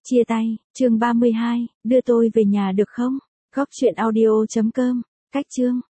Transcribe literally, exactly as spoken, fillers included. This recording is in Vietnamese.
Chia tay, chương ba mươi hai, đưa tôi về nhà được không? Góc chuyện audio chấm com, cách chương.